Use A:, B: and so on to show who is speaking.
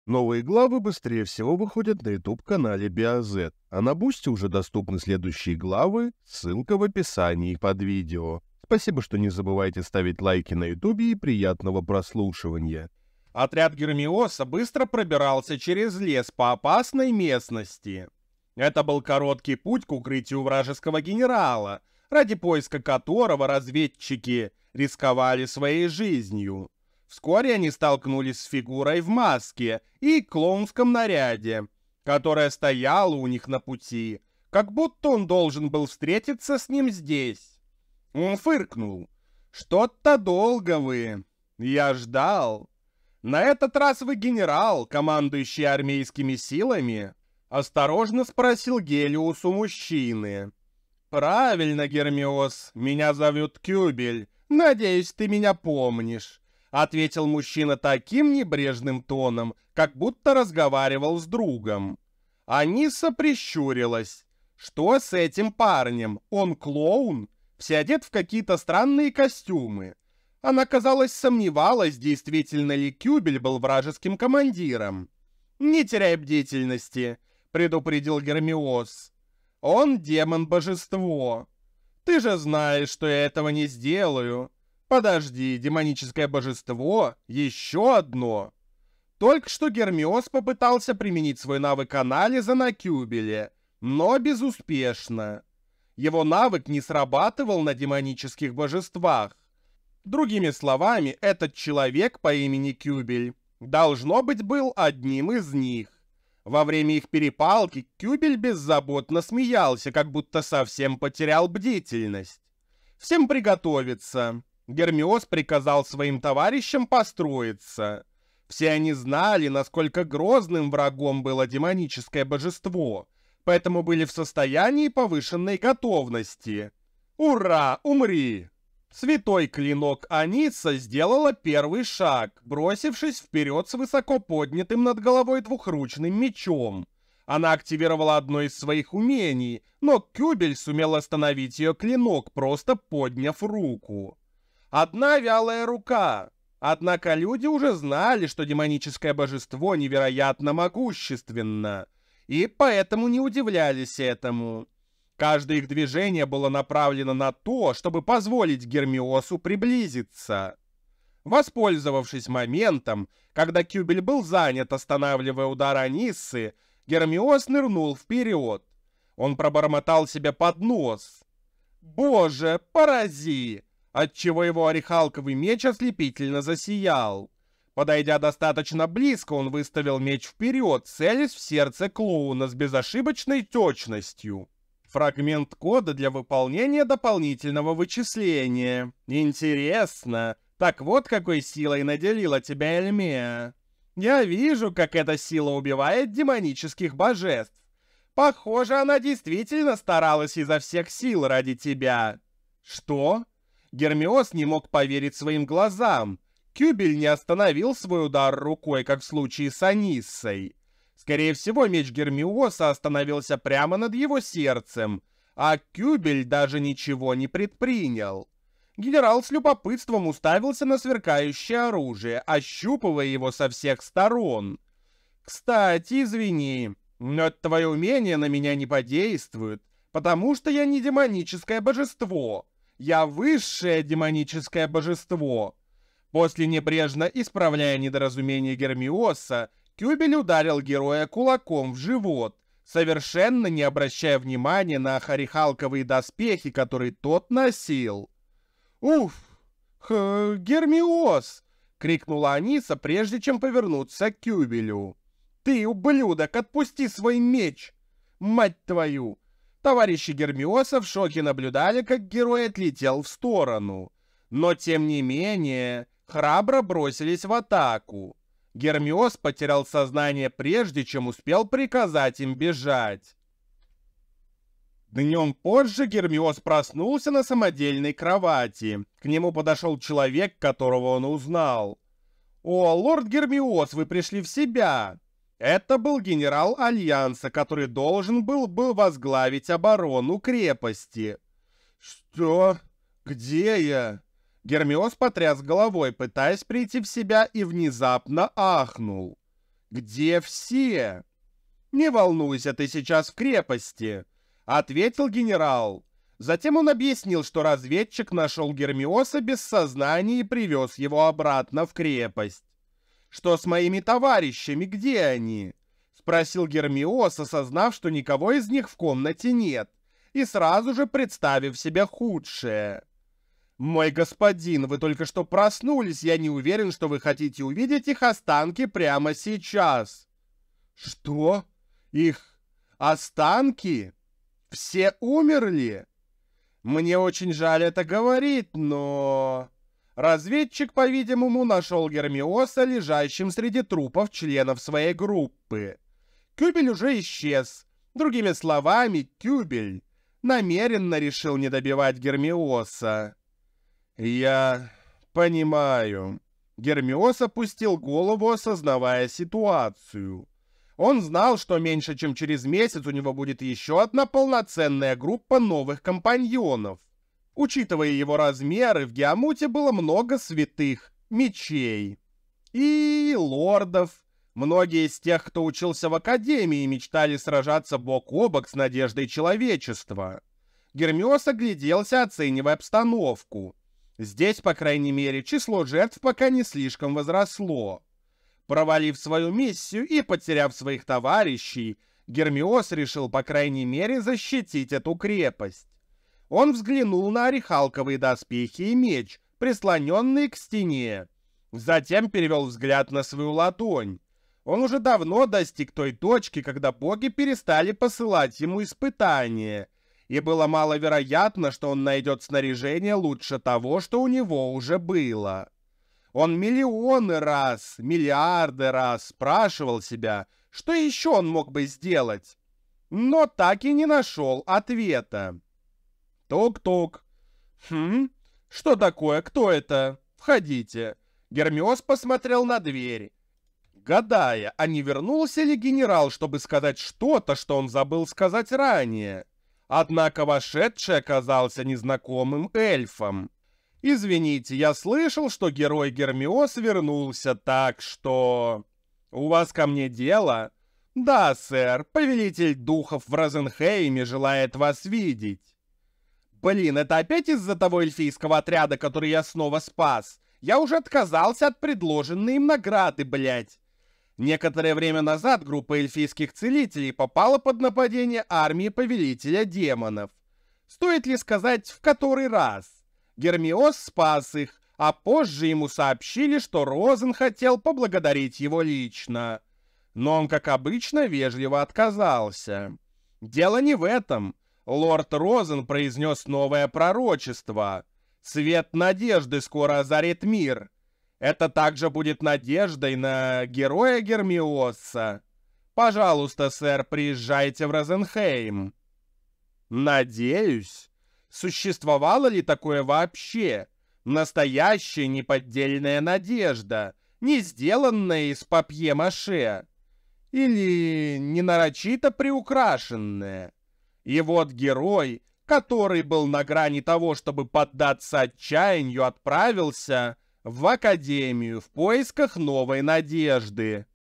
A: Новые главы быстрее всего выходят на YouTube-канале BioZ, а на Бусти уже доступны следующие главы, ссылка в описании под видео. Спасибо, что не забывайте ставить лайки на YouTube и приятного прослушивания.
B: Отряд Гермиоса быстро пробирался через лес по опасной местности. Это был короткий путь к укрытию вражеского генерала, ради поиска которого разведчики рисковали своей жизнью. Вскоре они столкнулись с фигурой в маске и клоунском наряде, которая стояла у них на пути, как будто он должен был встретиться с ним здесь. Он фыркнул. «Что-то долго вы. Я ждал. На этот раз вы генерал, командующий армейскими силами?» Осторожно спросил Гелиус у мужчины. «Правильно, Гермиос, меня зовут Кюбель. Надеюсь, ты меня помнишь», — ответил мужчина таким небрежным тоном, как будто разговаривал с другом. Аниса прищурилась. «Что с этим парнем? Он клоун? Все одет в какие-то странные костюмы». Она, казалось, сомневалась, действительно ли Кюбель был вражеским командиром. «Не теряй бдительности», — предупредил Гермиос. «Он демон-божество. Ты же знаешь, что я этого не сделаю. Подожди, демоническое божество? Еще одно?» Только что Гермиос попытался применить свой навык анализа на Кюбеле, но безуспешно. Его навык не срабатывал на демонических божествах. Другими словами, этот человек по имени Кюбель, должно быть, был одним из них. Во время их перепалки Кюбель беззаботно смеялся, как будто совсем потерял бдительность. «Всем приготовиться!» Гермиос приказал своим товарищам построиться. Все они знали, насколько грозным врагом было демоническое божество, поэтому были в состоянии повышенной готовности. «Ура! Умри!» Святой клинок Аниса сделала первый шаг, бросившись вперед с высоко поднятым над головой двухручным мечом. Она активировала одно из своих умений, но Кюбель сумел остановить ее клинок, просто подняв руку. Одна вялая рука. Однако люди уже знали, что демоническое божество невероятно могущественно, и поэтому не удивлялись этому. Каждое их движение было направлено на то, чтобы позволить Гермиосу приблизиться. Воспользовавшись моментом, когда Кюбель был занят, останавливая удар Аниссы, Гермиос нырнул вперед. Он пробормотал себе под нос: «Боже, порази!», отчего его орехалковый меч ослепительно засиял. Подойдя достаточно близко, он выставил меч вперед, целясь в сердце клоуна с безошибочной точностью. Фрагмент кода для выполнения дополнительного вычисления. Интересно. Так вот, какой силой наделила тебя Эльмея. Я вижу, как эта сила убивает демонических божеств. Похоже, она действительно старалась изо всех сил ради тебя. Что? Гермиос не мог поверить своим глазам. Кюбель не остановил свой удар рукой, как в случае с Аниссой. Скорее всего, меч Гермиоса остановился прямо над его сердцем, а Кюбель даже ничего не предпринял. Генерал с любопытством уставился на сверкающее оружие, ощупывая его со всех сторон. «Кстати, извини, но твое умение на меня не подействует, потому что я не демоническое божество. Я высшее демоническое божество». После небрежно исправляя недоразумение Гермиоса, Кюбель ударил героя кулаком в живот, совершенно не обращая внимания на орехалковые доспехи, которые тот носил. «Уф! Гермиос!» — крикнула Аниса, прежде чем повернуться к Кюбелю. «Ты, ублюдок, отпусти свой меч! Мать твою!» Товарищи Гермиоса в шоке наблюдали, как герой отлетел в сторону. Но, тем не менее, храбро бросились в атаку. Гермиос потерял сознание, прежде чем успел приказать им бежать. Днем позже Гермиос проснулся на самодельной кровати. К нему подошел человек, которого он узнал. «О, лорд Гермиос, вы пришли в себя!» Это был генерал Альянса, который должен был бы возглавить оборону крепости. «Что? Где я?» Гермиос потряс головой, пытаясь прийти в себя, и внезапно ахнул. Где все?» «Не волнуйся, ты сейчас в крепости», — ответил генерал. Затем он объяснил, что разведчик нашел Гермиоса без сознания и привез его обратно в крепость. «Что с моими товарищами? Где они?» — спросил Гермиос, осознав, что никого из них в комнате нет, и сразу же представив себе худшее. «Мой господин, вы только что проснулись, я не уверен, что вы хотите увидеть их останки прямо сейчас». «Что? Их останки? Все умерли?» «Мне очень жаль это говорить, но...» Разведчик, по-видимому, нашел Гермиоса лежащим среди трупов членов своей группы. Кюбель уже исчез. Другими словами, Кюбель намеренно решил не добивать Гермиоса. «Я понимаю». Гермиос опустил голову, осознавая ситуацию. Он знал, что меньше чем через месяц у него будет еще одна полноценная группа новых компаньонов. Учитывая его размеры, в Геомуте было много святых мечей и лордов. Многие из тех, кто учился в Академии, мечтали сражаться бок о бок с надеждой человечества. Гермиос огляделся, оценивая обстановку. Здесь, по крайней мере, число жертв пока не слишком возросло. Провалив свою миссию и потеряв своих товарищей, Гермиос решил, по крайней мере, защитить эту крепость. Он взглянул на орехалковые доспехи и меч, прислоненные к стене. Затем перевел взгляд на свою ладонь. Он уже давно достиг той точки, когда боги перестали посылать ему испытания, и было маловероятно, что он найдет снаряжение лучше того, что у него уже было. Он миллионы раз, миллиарды раз спрашивал себя, что еще он мог бы сделать, но так и не нашел ответа. Тук-тук. Что такое? Кто это? Входите. Гермиос посмотрел на дверь, гадая, а не вернулся ли генерал, чтобы сказать что-то, что он забыл сказать ранее. Однако вошедший оказался незнакомым эльфом. «Извините, я слышал, что герой Гермиос вернулся, так что... У вас ко мне дело?» «Да, сэр, повелитель духов в Розенхейме желает вас видеть». «Блин, это опять из-за того эльфийского отряда, который я снова спас? Я уже отказался от предложенной им награды, блять». Некоторое время назад группа эльфийских целителей попала под нападение армии повелителя демонов. Стоит ли сказать, в который раз? Гермиос спас их, а позже ему сообщили, что Розен хотел поблагодарить его лично. Но он, как обычно, вежливо отказался. Дело не в этом. Лорд Розен произнес новое пророчество. Свет надежды скоро озарит мир. Это также будет надеждой на героя Гермиоса. Пожалуйста, сэр, приезжайте в Розенхейм. Надеюсь. Существовало ли такое вообще? Настоящая неподдельная надежда, не сделанная из папье-маше? Или не нарочито приукрашенная? И вот герой, который был на грани того, чтобы поддаться отчаянию, отправился в Академию в поисках новой надежды.